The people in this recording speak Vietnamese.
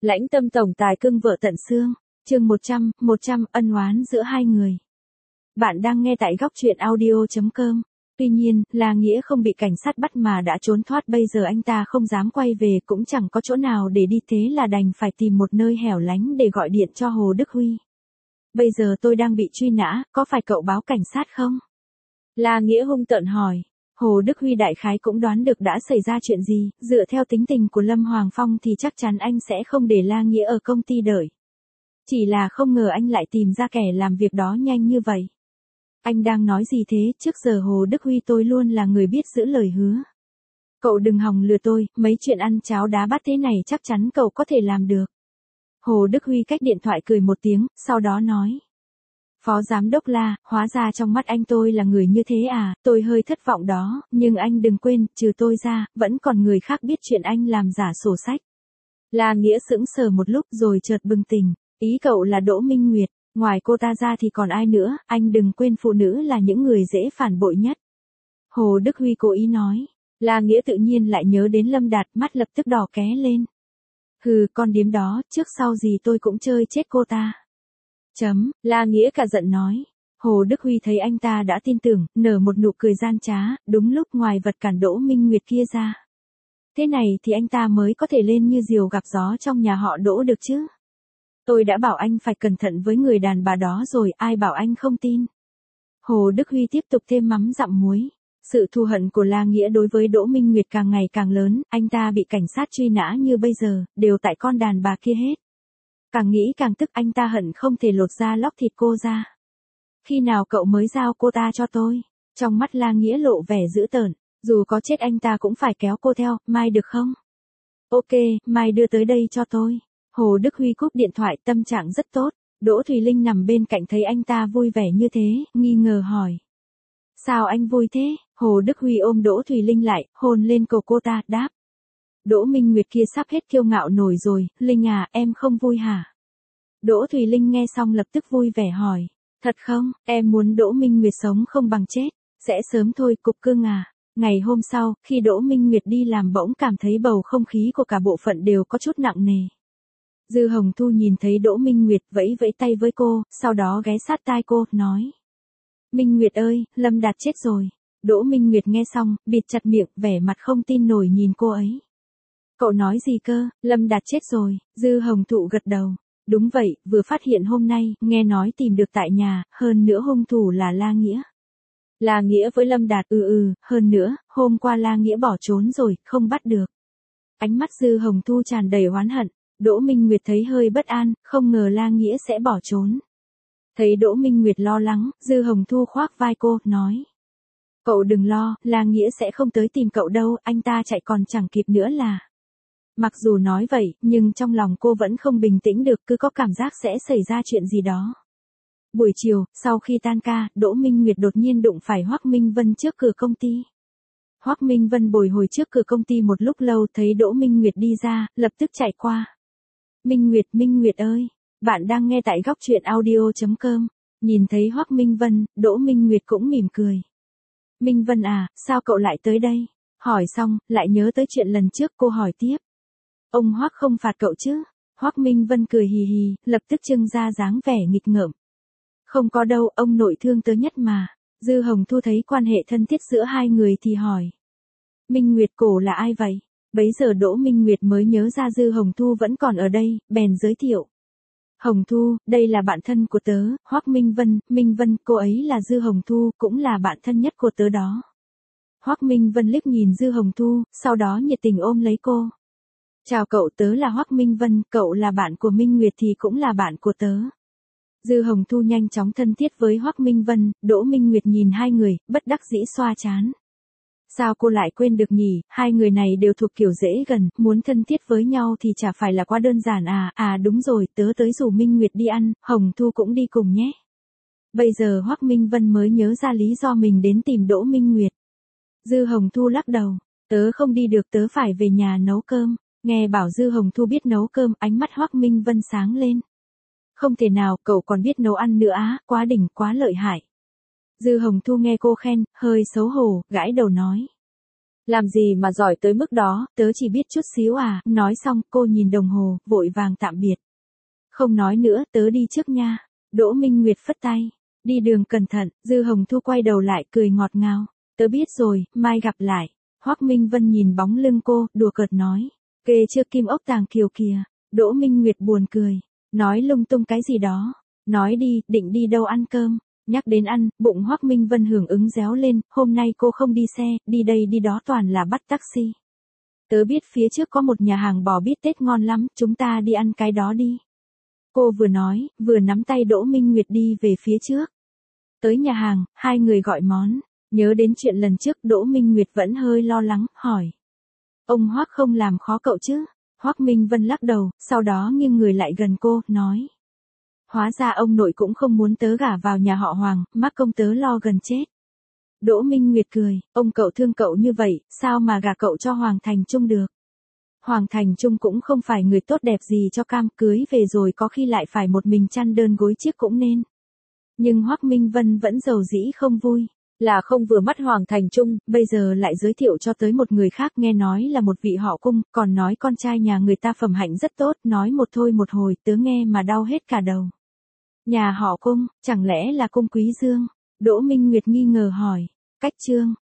Lãnh tâm tổng tài cưng vợ tận xương, chương 100 ân oán giữa hai người. Bạn đang nghe tại góc truyện audio.com. Tuy nhiên, La Nghĩa không bị cảnh sát bắt mà đã trốn thoát, bây giờ anh ta không dám quay về, cũng chẳng có chỗ nào để đi, thế là đành phải tìm một nơi hẻo lánh để gọi điện cho Hồ Đức Huy. Bây giờ tôi đang bị truy nã, có phải cậu báo cảnh sát không? La Nghĩa hung tợn hỏi. Hồ Đức Huy đại khái cũng đoán được đã xảy ra chuyện gì, dựa theo tính tình của Lâm Hoàng Phong thì chắc chắn anh sẽ không để La Nghĩa ở công ty đợi. Chỉ là không ngờ anh lại tìm ra kẻ làm việc đó nhanh như vậy. Anh đang nói gì thế, trước giờ Hồ Đức Huy tôi luôn là người biết giữ lời hứa. Cậu đừng hòng lừa tôi, mấy chuyện ăn cháo đá bát thế này chắc chắn cậu có thể làm được. Hồ Đức Huy cách điện thoại cười một tiếng, sau đó nói. Phó giám đốc La, hóa ra trong mắt anh tôi là người như thế à, tôi hơi thất vọng đó, nhưng anh đừng quên, trừ tôi ra, vẫn còn người khác biết chuyện anh làm giả sổ sách. La Nghĩa sững sờ một lúc rồi chợt bừng tỉnh, ý cậu là Đỗ Minh Nguyệt, ngoài cô ta ra thì còn ai nữa, anh đừng quên phụ nữ là những người dễ phản bội nhất. Hồ Đức Huy cố ý nói, La Nghĩa tự nhiên lại nhớ đến Lâm Đạt, mắt lập tức đỏ ké lên. Hừ, con điếm đó, trước sau gì tôi cũng chơi chết cô ta. La Nghĩa cả giận nói. Hồ Đức Huy thấy anh ta đã tin tưởng, nở một nụ cười gian trá, đúng lúc ngoài vật cản Đỗ Minh Nguyệt kia ra. Thế này thì anh ta mới có thể lên như diều gặp gió trong nhà họ Đỗ được chứ. Tôi đã bảo anh phải cẩn thận với người đàn bà đó rồi, ai bảo anh không tin. Hồ Đức Huy tiếp tục thêm mắm dặm muối. Sự thù hận của La Nghĩa đối với Đỗ Minh Nguyệt càng ngày càng lớn, anh ta bị cảnh sát truy nã như bây giờ, đều tại con đàn bà kia hết. Càng nghĩ càng tức, anh ta hận không thể lột da lóc thịt cô ra. Khi nào cậu mới giao cô ta cho tôi? Trong mắt La Nghĩa lộ vẻ dữ tợn, dù có chết anh ta cũng phải kéo cô theo, mai được không? Ok, mai đưa tới đây cho tôi. Hồ Đức Huy cúp điện thoại, tâm trạng rất tốt. Đỗ Thùy Linh nằm bên cạnh thấy anh ta vui vẻ như thế, nghi ngờ hỏi. Sao anh vui thế? Hồ Đức Huy ôm Đỗ Thùy Linh lại, hôn lên cổ cô ta, đáp. Đỗ Minh Nguyệt kia sắp hết kiêu ngạo nổi rồi, Linh à, em không vui hả? Đỗ Thùy Linh nghe xong lập tức vui vẻ hỏi. Thật không, em muốn Đỗ Minh Nguyệt sống không bằng chết. Sẽ sớm thôi, cục cưng à. Ngày hôm sau, khi Đỗ Minh Nguyệt đi làm bỗng cảm thấy bầu không khí của cả bộ phận đều có chút nặng nề. Dư Hồng Thu nhìn thấy Đỗ Minh Nguyệt vẫy vẫy tay với cô, sau đó ghé sát tai cô, nói. Minh Nguyệt ơi, Lâm Đạt chết rồi. Đỗ Minh Nguyệt nghe xong, bịt chặt miệng, vẻ mặt không tin nổi nhìn cô ấy. Cậu nói gì cơ, Lâm Đạt chết rồi, Dư Hồng Thụ gật đầu. Đúng vậy, vừa phát hiện hôm nay, nghe nói tìm được tại nhà, hơn nữa hung thủ là La Nghĩa. La Nghĩa với Lâm Đạt, hơn nữa, hôm qua La Nghĩa bỏ trốn rồi, không bắt được. Ánh mắt Dư Hồng Thu tràn đầy oán hận, Đỗ Minh Nguyệt thấy hơi bất an, không ngờ La Nghĩa sẽ bỏ trốn. Thấy Đỗ Minh Nguyệt lo lắng, Dư Hồng Thu khoác vai cô, nói. Cậu đừng lo, La Nghĩa sẽ không tới tìm cậu đâu, anh ta chạy còn chẳng kịp nữa là. Mặc dù nói vậy, nhưng trong lòng cô vẫn không bình tĩnh được, cứ có cảm giác sẽ xảy ra chuyện gì đó. Buổi chiều, sau khi tan ca, Đỗ Minh Nguyệt đột nhiên đụng phải Hoắc Minh Vân trước cửa công ty. Hoắc Minh Vân bồi hồi trước cửa công ty một lúc lâu, thấy Đỗ Minh Nguyệt đi ra, lập tức chạy qua. Minh Nguyệt ơi, bạn đang nghe tại góc truyện audio.com. Nhìn thấy Hoắc Minh Vân, Đỗ Minh Nguyệt cũng mỉm cười. Minh Vân à, sao cậu lại tới đây? Hỏi xong, lại nhớ tới chuyện lần trước, cô hỏi tiếp. Ông Hoắc không phạt cậu chứ? Hoắc Minh Vân cười hì hì, lập tức trưng ra dáng vẻ nghịch ngợm. Không có đâu, ông nội thương tớ nhất mà. Dư Hồng Thu thấy quan hệ thân thiết giữa hai người thì hỏi. Minh Nguyệt cổ là ai vậy? Bấy giờ Đỗ Minh Nguyệt mới nhớ ra Dư Hồng Thu vẫn còn ở đây, bèn giới thiệu. Hồng Thu, đây là bạn thân của tớ, Hoắc Minh Vân, cô ấy là Dư Hồng Thu, cũng là bạn thân nhất của tớ đó. Hoắc Minh Vân liếc nhìn Dư Hồng Thu, sau đó nhiệt tình ôm lấy cô. Chào cậu, tớ là Hoắc Minh Vân, cậu là bạn của Minh Nguyệt thì cũng là bạn của tớ. Dư Hồng Thu nhanh chóng thân thiết với Hoắc Minh Vân, Đỗ Minh Nguyệt nhìn hai người, bất đắc dĩ xoa trán. Sao cô lại quên được nhỉ, hai người này đều thuộc kiểu dễ gần, muốn thân thiết với nhau thì chả phải là quá đơn giản à, đúng rồi, tớ tới rủ Minh Nguyệt đi ăn, Hồng Thu cũng đi cùng nhé. Bây giờ Hoắc Minh Vân mới nhớ ra lý do mình đến tìm Đỗ Minh Nguyệt. Dư Hồng Thu lắc đầu, tớ không đi được, tớ phải về nhà nấu cơm. Nghe bảo Dư Hồng Thu biết nấu cơm, ánh mắt Hoắc Minh Vân sáng lên. Không thể nào, cậu còn biết nấu ăn nữa á, quá đỉnh, quá lợi hại. Dư Hồng Thu nghe cô khen, hơi xấu hổ, gãi đầu nói. Làm gì mà giỏi tới mức đó, tớ chỉ biết chút xíu à, nói xong cô nhìn đồng hồ, vội vàng tạm biệt. Không nói nữa, tớ đi trước nha. Đỗ Minh Nguyệt phất tay. Đi đường cẩn thận, Dư Hồng Thu quay đầu lại cười ngọt ngào. Tớ biết rồi, mai gặp lại. Hoắc Minh Vân nhìn bóng lưng cô, đùa cợt nói. Kê chưa kim ốc tàng kiều kìa. Đỗ Minh Nguyệt buồn cười. Nói lung tung cái gì đó. Nói đi, định đi đâu ăn cơm. Nhắc đến ăn, bụng Hoắc Minh Vân hưởng ứng réo lên. Hôm nay cô không đi xe, đi đây đi đó toàn là bắt taxi. Tớ biết phía trước có một nhà hàng bò bít tết ngon lắm, chúng ta đi ăn cái đó đi. Cô vừa nói, vừa nắm tay Đỗ Minh Nguyệt đi về phía trước. Tới nhà hàng, hai người gọi món. Nhớ đến chuyện lần trước Đỗ Minh Nguyệt vẫn hơi lo lắng, hỏi. Ông Hoắc không làm khó cậu chứ? Hoắc Minh Vân lắc đầu, sau đó nghiêng người lại gần cô, nói. Hóa ra ông nội cũng không muốn tớ gả vào nhà họ Hoàng, mắc công tớ lo gần chết. Đỗ Minh Nguyệt cười, ông cậu thương cậu như vậy, sao mà gả cậu cho Hoàng Thành Trung được? Hoàng Thành Trung cũng không phải người tốt đẹp gì cho cam, cưới về rồi có khi lại phải một mình chăn đơn gối chiếc cũng nên. Nhưng Hoắc Minh Vân vẫn giàu dĩ không vui, là không vừa mắt Hoàng Thành Trung, bây giờ lại giới thiệu cho tới một người khác, nghe nói là một vị họ Cung, còn nói con trai nhà người ta phẩm hạnh rất tốt, nói một thôi một hồi, tớ nghe mà đau hết cả đầu. Nhà họ Cung, chẳng lẽ là Cung Quý Dương? Đỗ Minh Nguyệt nghi ngờ hỏi. Cách Trương,